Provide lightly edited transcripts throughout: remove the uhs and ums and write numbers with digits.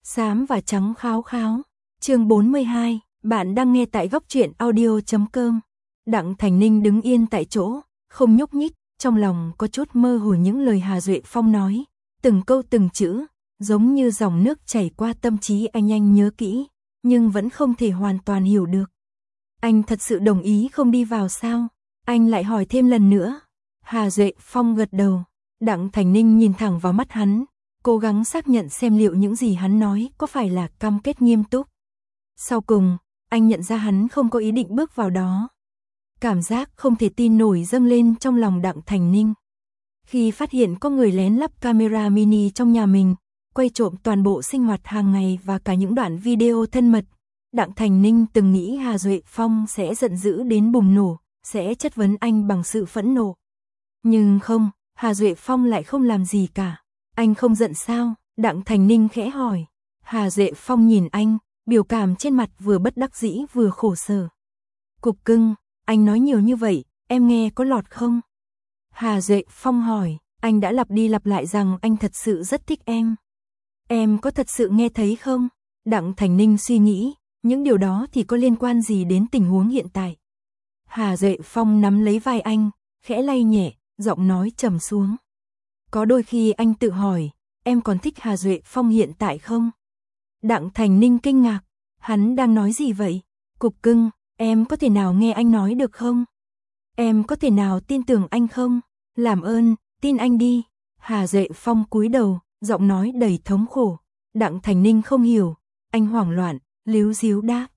Xám và trắng kháo kháo. Chương 42, bạn đang nghe tại góc truyện audio.com. Đặng Thành Ninh đứng yên tại chỗ, không nhúc nhích, trong lòng có chút mơ hồ những lời Hà Duệ Phong nói, từng câu từng chữ, giống như dòng nước chảy qua tâm trí anh nhớ kỹ, nhưng vẫn không thể hoàn toàn hiểu được. Anh thật sự đồng ý không đi vào sao? Anh lại hỏi thêm lần nữa. Hà Duệ Phong gật đầu. Đặng Thành Ninh nhìn thẳng vào mắt hắn, cố gắng xác nhận xem liệu những gì hắn nói có phải là cam kết nghiêm túc. Sau cùng, anh nhận ra hắn không có ý định bước vào đó. Cảm giác không thể tin nổi dâng lên trong lòng Đặng Thành Ninh. Khi phát hiện có người lén lắp camera mini trong nhà mình, quay trộm toàn bộ sinh hoạt hàng ngày và cả những đoạn video thân mật, Đặng Thành Ninh từng nghĩ Hà Duệ Phong sẽ giận dữ đến bùng nổ, sẽ chất vấn anh bằng sự phẫn nộ. Nhưng không, Hà Duệ Phong lại không làm gì cả. Anh không giận sao? Đặng Thành Ninh khẽ hỏi. Hà Duệ Phong nhìn anh, biểu cảm trên mặt vừa bất đắc dĩ vừa khổ sở. Cục cưng, anh nói nhiều như vậy, em nghe có lọt không? Hà Duệ Phong hỏi, anh đã lặp đi lặp lại rằng anh thật sự rất thích em. Em có thật sự nghe thấy không? Đặng Thành Ninh suy nghĩ, những điều đó thì có liên quan gì đến tình huống hiện tại? Hà Duệ Phong nắm lấy vai anh, khẽ lay nhẹ, giọng nói trầm xuống. Có đôi khi anh tự hỏi, em còn thích Hà Duệ Phong hiện tại không? Đặng Thành Ninh kinh ngạc, hắn đang nói gì vậy? Cục cưng, em có thể nào nghe anh nói được không? Em có thể nào tin tưởng anh không? Làm ơn, tin anh đi. Hà Duệ Phong cúi đầu, giọng nói đầy thống khổ. Đặng Thành Ninh không hiểu, anh hoảng loạn, líu díu đáp.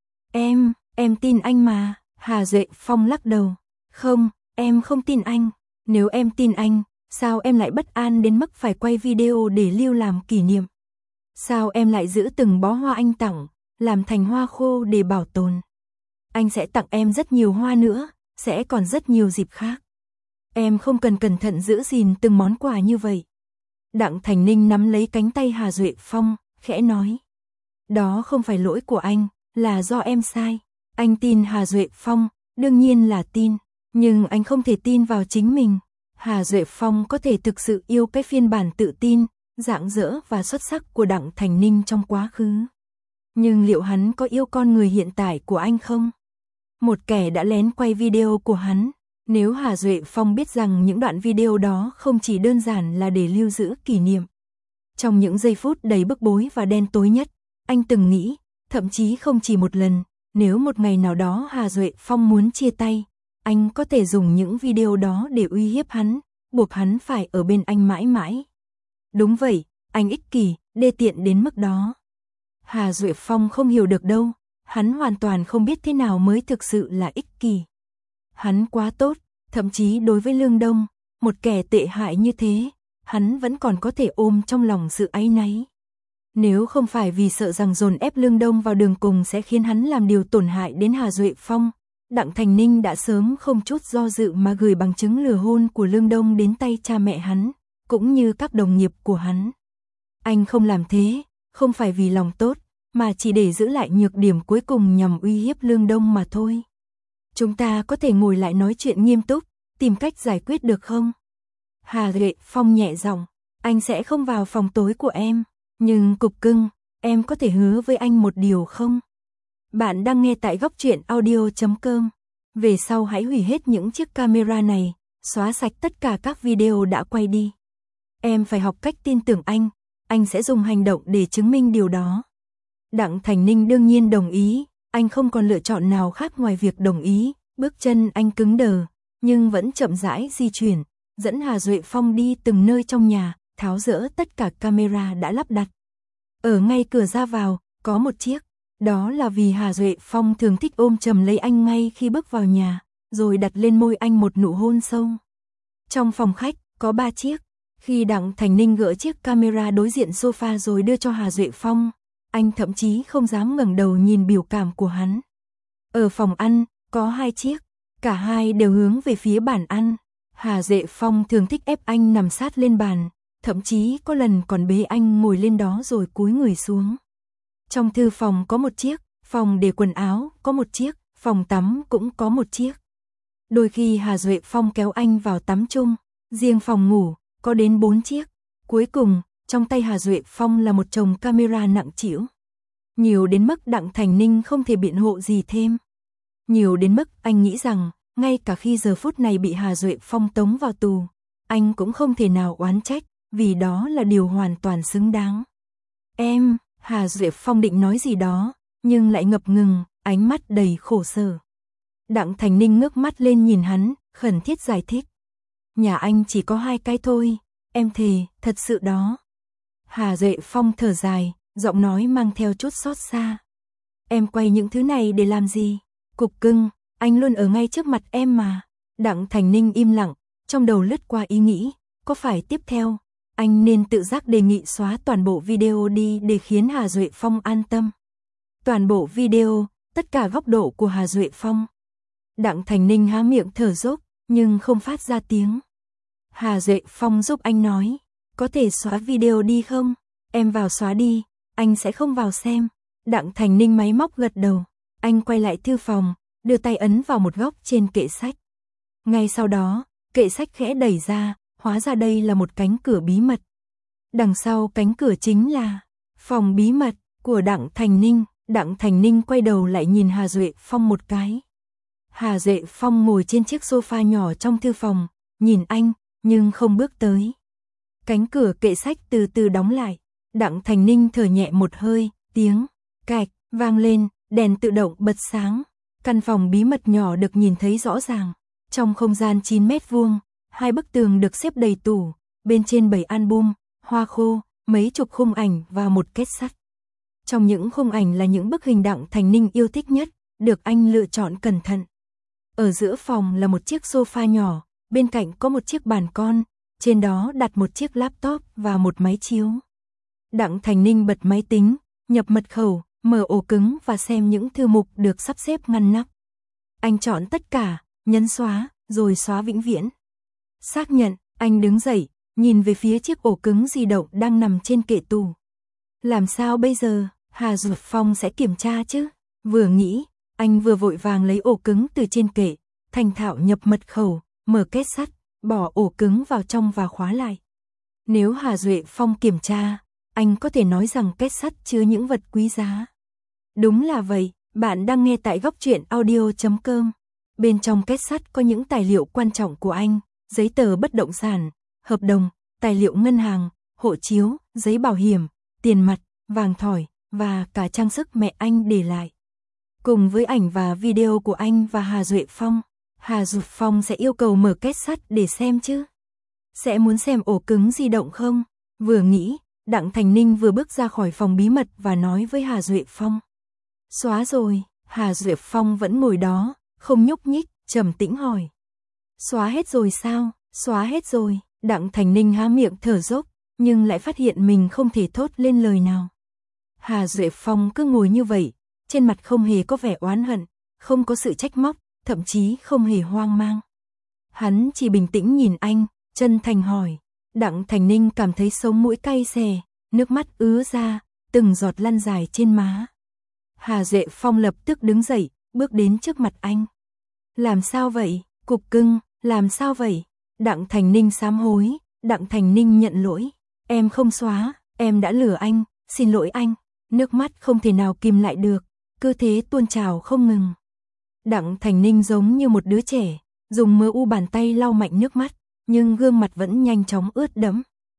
Em tin anh mà. Hà Duệ Phong lắc đầu. Không, em không tin anh. Nếu em tin anh, sao em lại bất an đến mức phải quay video để lưu làm kỷ niệm? Sao em lại giữ từng bó hoa anh tặng, làm thành hoa khô để bảo tồn? Anh sẽ tặng em rất nhiều hoa nữa, sẽ còn rất nhiều dịp khác. Em không cần cẩn thận giữ gìn từng món quà như vậy. Đặng Thành Ninh nắm lấy cánh tay Hà Duệ Phong, khẽ nói. Đó không phải lỗi của anh, là do em sai. Anh tin Hà Duệ Phong, đương nhiên là tin, nhưng anh không thể tin vào chính mình. Hà Duệ Phong có thể thực sự yêu cái phiên bản tự tin, rạng rỡ và xuất sắc của Đặng Thành Ninh trong quá khứ. Nhưng liệu hắn có yêu con người hiện tại của anh không? Một kẻ đã lén quay video của hắn. Nếu Hà Duệ Phong biết rằng những đoạn video đó không chỉ đơn giản là để lưu giữ kỷ niệm. Trong những giây phút đầy bức bối và đen tối nhất, anh từng nghĩ, thậm chí không chỉ một lần, nếu một ngày nào đó Hà Duệ Phong muốn chia tay, anh có thể dùng những video đó để uy hiếp hắn, buộc hắn phải ở bên anh mãi mãi. Đúng vậy, anh ích kỷ, đê tiện đến mức đó. Hà Duệ Phong không hiểu được đâu, hắn hoàn toàn không biết thế nào mới thực sự là ích kỷ. Hắn quá tốt, thậm chí đối với Lương Đông, một kẻ tệ hại như thế, hắn vẫn còn có thể ôm trong lòng sự áy náy. Nếu không phải vì sợ rằng dồn ép Lương Đông vào đường cùng sẽ khiến hắn làm điều tổn hại đến Hà Duệ Phong, Đặng Thành Ninh đã sớm không chút do dự mà gửi bằng chứng lừa hôn của Lương Đông đến tay cha mẹ hắn, cũng như các đồng nghiệp của hắn. Anh không làm thế, không phải vì lòng tốt, mà chỉ để giữ lại nhược điểm cuối cùng nhằm uy hiếp Lương Đông mà thôi. Chúng ta có thể ngồi lại nói chuyện nghiêm túc, tìm cách giải quyết được không? Hà Duệ Phong nhẹ giọng, anh sẽ không vào phòng tối của em, nhưng cục cưng, em có thể hứa với anh một điều không? Bạn đang nghe tại góc truyện audio.com. Về sau hãy hủy hết những chiếc camera này, xóa sạch tất cả các video đã quay đi. Em phải học cách tin tưởng anh sẽ dùng hành động để chứng minh điều đó. Đặng Thành Ninh đương nhiên đồng ý, anh không còn lựa chọn nào khác ngoài việc đồng ý, bước chân anh cứng đờ, nhưng vẫn chậm rãi di chuyển, dẫn Hà Duệ Phong đi từng nơi trong nhà, tháo dỡ tất cả camera đã lắp đặt. Ở ngay cửa ra vào, có một chiếc, đó là vì Hà Duệ Phong thường thích ôm chầm lấy anh ngay khi bước vào nhà, rồi đặt lên môi anh một nụ hôn sâu. Trong phòng khách, có 3 chiếc, khi Đặng Thành Ninh gỡ chiếc camera đối diện sofa rồi đưa cho Hà Duệ Phong, anh thậm chí không dám ngẩng đầu nhìn biểu cảm của hắn. Ở phòng ăn, có 2 chiếc, cả hai đều hướng về phía bàn ăn. Hà Duệ Phong thường thích ép anh nằm sát lên bàn, thậm chí có lần còn bế anh ngồi lên đó rồi cúi người xuống. Trong thư phòng có 1 chiếc, phòng để quần áo có 1 chiếc, phòng tắm cũng có 1 chiếc. Đôi khi Hà Duệ Phong kéo anh vào tắm chung, riêng phòng ngủ có đến 4 chiếc. Cuối cùng, trong tay Hà Duệ Phong là một chồng camera nặng trĩu. Nhiều đến mức Đặng Thành Ninh không thể biện hộ gì thêm. Nhiều đến mức anh nghĩ rằng, ngay cả khi giờ phút này bị Hà Duệ Phong tống vào tù, anh cũng không thể nào oán trách, vì đó là điều hoàn toàn xứng đáng. Em, Hà Duệ Phong định nói gì đó, nhưng lại ngập ngừng, ánh mắt đầy khổ sở. Đặng Thành Ninh ngước mắt lên nhìn hắn, khẩn thiết giải thích. Nhà anh chỉ có 2 cái thôi, em thề, thật sự đó. Hà Duệ Phong thở dài, giọng nói mang theo chút xót xa. Em quay những thứ này để làm gì? Cục cưng, anh luôn ở ngay trước mặt em mà. Đặng Thành Ninh im lặng, trong đầu lướt qua ý nghĩ, có phải tiếp theo, anh nên tự giác đề nghị xóa toàn bộ video đi để khiến Hà Duệ Phong an tâm. Toàn bộ video, tất cả góc độ của Hà Duệ Phong. Đặng Thành Ninh há miệng thở dốc, nhưng không phát ra tiếng. Hà Duệ Phong giúp anh nói, có thể xóa video đi không? Em vào xóa đi, anh sẽ không vào xem. Đặng Thành Ninh máy móc gật đầu, anh quay lại thư phòng, đưa tay ấn vào một góc trên kệ sách. Ngay sau đó, kệ sách khẽ đẩy ra, hóa ra đây là một cánh cửa bí mật. Đằng sau cánh cửa chính là phòng bí mật của Đặng Thành Ninh. Đặng Thành Ninh quay đầu lại nhìn Hà Duệ Phong một cái. Hà Duệ Phong ngồi trên chiếc sofa nhỏ trong thư phòng, nhìn anh, nhưng không bước tới. Cánh cửa kệ sách từ từ đóng lại. Đặng Thành Ninh thở nhẹ một hơi, tiếng cạch vang lên, đèn tự động bật sáng. Căn phòng bí mật nhỏ được nhìn thấy rõ ràng. Trong không gian 9 mét vuông, 2 bức tường được xếp đầy tủ, bên trên 7 album, hoa khô, mấy chục khung ảnh và một két sắt. Trong những khung ảnh là những bức hình Đặng Thành Ninh yêu thích nhất, được anh lựa chọn cẩn thận. Ở giữa phòng là một chiếc sofa nhỏ, bên cạnh có một chiếc bàn con, trên đó đặt một chiếc laptop và một máy chiếu. Đặng Thành Ninh bật máy tính, nhập mật khẩu, mở ổ cứng và xem những thư mục được sắp xếp ngăn nắp. Anh chọn tất cả, nhấn xóa, rồi xóa vĩnh viễn. Xác nhận, anh đứng dậy, nhìn về phía chiếc ổ cứng di động đang nằm trên kệ tủ. Làm sao bây giờ, Hà Duệ Phong sẽ kiểm tra chứ? Vừa nghĩ, anh vừa vội vàng lấy ổ cứng từ trên kệ, thành thạo nhập mật khẩu, mở két sắt, bỏ ổ cứng vào trong và khóa lại. Nếu Hà Duệ Phong kiểm tra, anh có thể nói rằng két sắt chứa những vật quý giá. Đúng là vậy, bạn đang nghe tại góc truyện audio.com. Bên trong két sắt có những tài liệu quan trọng của anh, giấy tờ bất động sản, hợp đồng, tài liệu ngân hàng, hộ chiếu, giấy bảo hiểm, tiền mặt, vàng thỏi, và cả trang sức mẹ anh để lại. Cùng với ảnh và video của anh và Hà Duệ Phong, Hà Duệ Phong sẽ yêu cầu mở két sắt để xem chứ. Sẽ muốn xem ổ cứng di động không? Vừa nghĩ, Đặng Thành Ninh vừa bước ra khỏi phòng bí mật và nói với Hà Duệ Phong. Xóa rồi, Hà Duệ Phong vẫn ngồi đó, không nhúc nhích, trầm tĩnh hỏi. Xóa hết rồi sao? Xóa hết rồi. Đặng Thành Ninh há miệng thở dốc, nhưng lại phát hiện mình không thể thốt lên lời nào. Hà Duệ Phong cứ ngồi như vậy, trên mặt không hề có vẻ oán hận, không có sự trách móc, thậm chí không hề hoang mang. Hắn chỉ bình tĩnh nhìn anh, chân thành hỏi. Đặng Thành Ninh cảm thấy sống mũi cay xè, nước mắt ứa ra, từng giọt lăn dài trên má. Hà Duệ Phong lập tức đứng dậy, bước đến trước mặt anh. Làm sao vậy, cục cưng, làm sao vậy? Đặng Thành Ninh sám hối, Đặng Thành Ninh nhận lỗi. Em không xóa, em đã lừa anh, xin lỗi anh. Nước mắt không thể nào kìm lại được, cứ thế tuôn trào không ngừng. Đặng Thành Ninh giống như một đứa trẻ, dùng mờ u bàn tay lau mạnh nước mắt, nhưng gương mặt vẫn nhanh chóng ướt đẫm.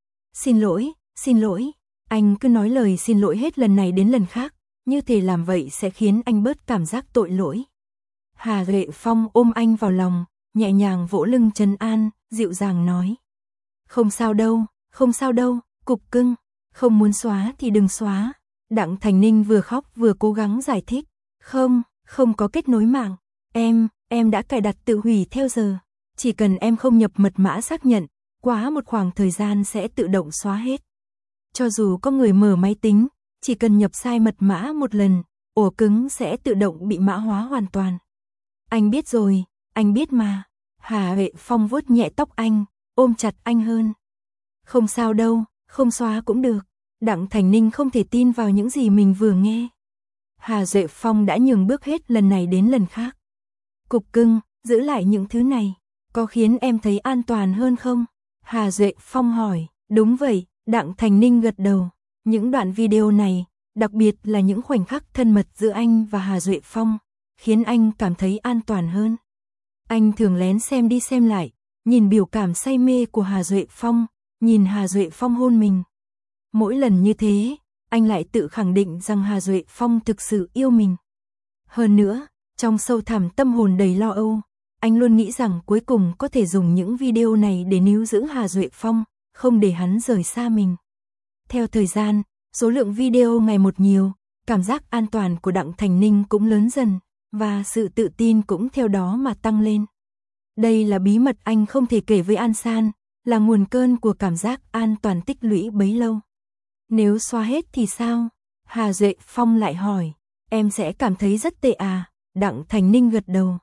Xin lỗi, anh cứ nói lời xin lỗi hết lần này đến lần khác, như thể làm vậy sẽ khiến anh bớt cảm giác tội lỗi. Hà Duệ Phong ôm anh vào lòng, nhẹ nhàng vỗ lưng trấn an, dịu dàng nói. Không sao đâu, cục cưng, không muốn xóa thì đừng xóa. Đặng Thành Ninh vừa khóc vừa cố gắng giải thích. Không có kết nối mạng. Em đã cài đặt tự hủy theo giờ. Chỉ cần em không nhập mật mã xác nhận, quá một khoảng thời gian sẽ tự động xóa hết. Cho dù có người mở máy tính, chỉ cần nhập sai mật mã một lần, ổ cứng sẽ tự động bị mã hóa hoàn toàn. Anh biết rồi, anh biết mà. Hà Huệ Phong vuốt nhẹ tóc anh, ôm chặt anh hơn. Không sao đâu, không xóa cũng được. Đặng Thành Ninh không thể tin vào những gì mình vừa nghe. Hà Duệ Phong đã nhường bước hết lần này đến lần khác. Cục cưng, giữ lại những thứ này, có khiến em thấy an toàn hơn không? Hà Duệ Phong hỏi. Đúng vậy, Đặng Thành Ninh gật đầu. Những đoạn video này, đặc biệt là những khoảnh khắc thân mật giữa anh và Hà Duệ Phong, khiến anh cảm thấy an toàn hơn. Anh thường lén xem đi xem lại, nhìn biểu cảm say mê của Hà Duệ Phong, nhìn Hà Duệ Phong hôn mình. Mỗi lần như thế, anh lại tự khẳng định rằng Hà Duệ Phong thực sự yêu mình. Hơn nữa, trong sâu thẳm tâm hồn đầy lo âu, anh luôn nghĩ rằng cuối cùng có thể dùng những video này để níu giữ Hà Duệ Phong, không để hắn rời xa mình. Theo thời gian, số lượng video ngày một nhiều, cảm giác an toàn của Đặng Thành Ninh cũng lớn dần, và sự tự tin cũng theo đó mà tăng lên. Đây là bí mật anh không thể kể với An San, là nguồn cơn của cảm giác an toàn tích lũy bấy lâu. Nếu xóa hết thì sao? Hà Duệ Phong lại hỏi. Em sẽ cảm thấy rất tệ à? Đặng Thành Ninh gật đầu.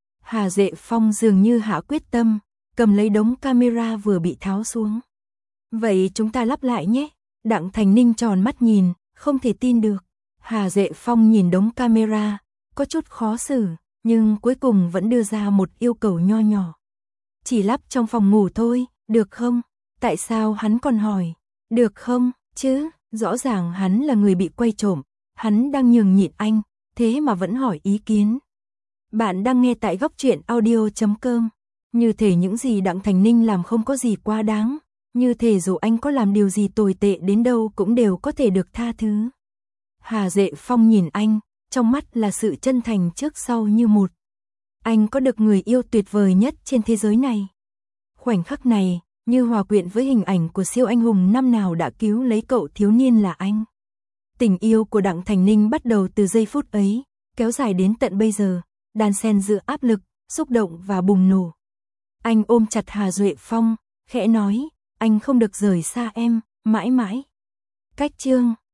Hà Duệ Phong dường như hạ quyết tâm, cầm lấy đống camera vừa bị tháo xuống. Vậy chúng ta lắp lại nhé. Đặng Thành Ninh tròn mắt nhìn, không thể tin được. Hà Duệ Phong nhìn đống camera, có chút khó xử, nhưng cuối cùng vẫn đưa ra một yêu cầu nho nhỏ. Chỉ lắp trong phòng ngủ thôi, được không? Tại sao hắn còn hỏi? Được không, chứ? Rõ ràng hắn là người bị quay trộm, hắn đang nhường nhịn anh, thế mà vẫn hỏi ý kiến. Bạn đang nghe tại Góc Truyện Audio.com. Như thể những gì Đặng Thành Ninh làm không có gì quá đáng, như thể dù anh có làm điều gì tồi tệ đến đâu cũng đều có thể được tha thứ. Hà Duệ Phong nhìn anh, trong mắt là sự chân thành trước sau như một. Anh có được người yêu tuyệt vời nhất trên thế giới này. Khoảnh khắc này, như hòa quyện với hình ảnh của siêu anh hùng năm nào đã cứu lấy cậu thiếu niên là anh. Tình yêu của Đặng Thành Ninh bắt đầu từ giây phút ấy, kéo dài đến tận bây giờ, đan xen giữa áp lực, xúc động và bùng nổ. Anh ôm chặt Hà Duệ Phong, khẽ nói, anh không được rời xa em, mãi mãi. Cách chương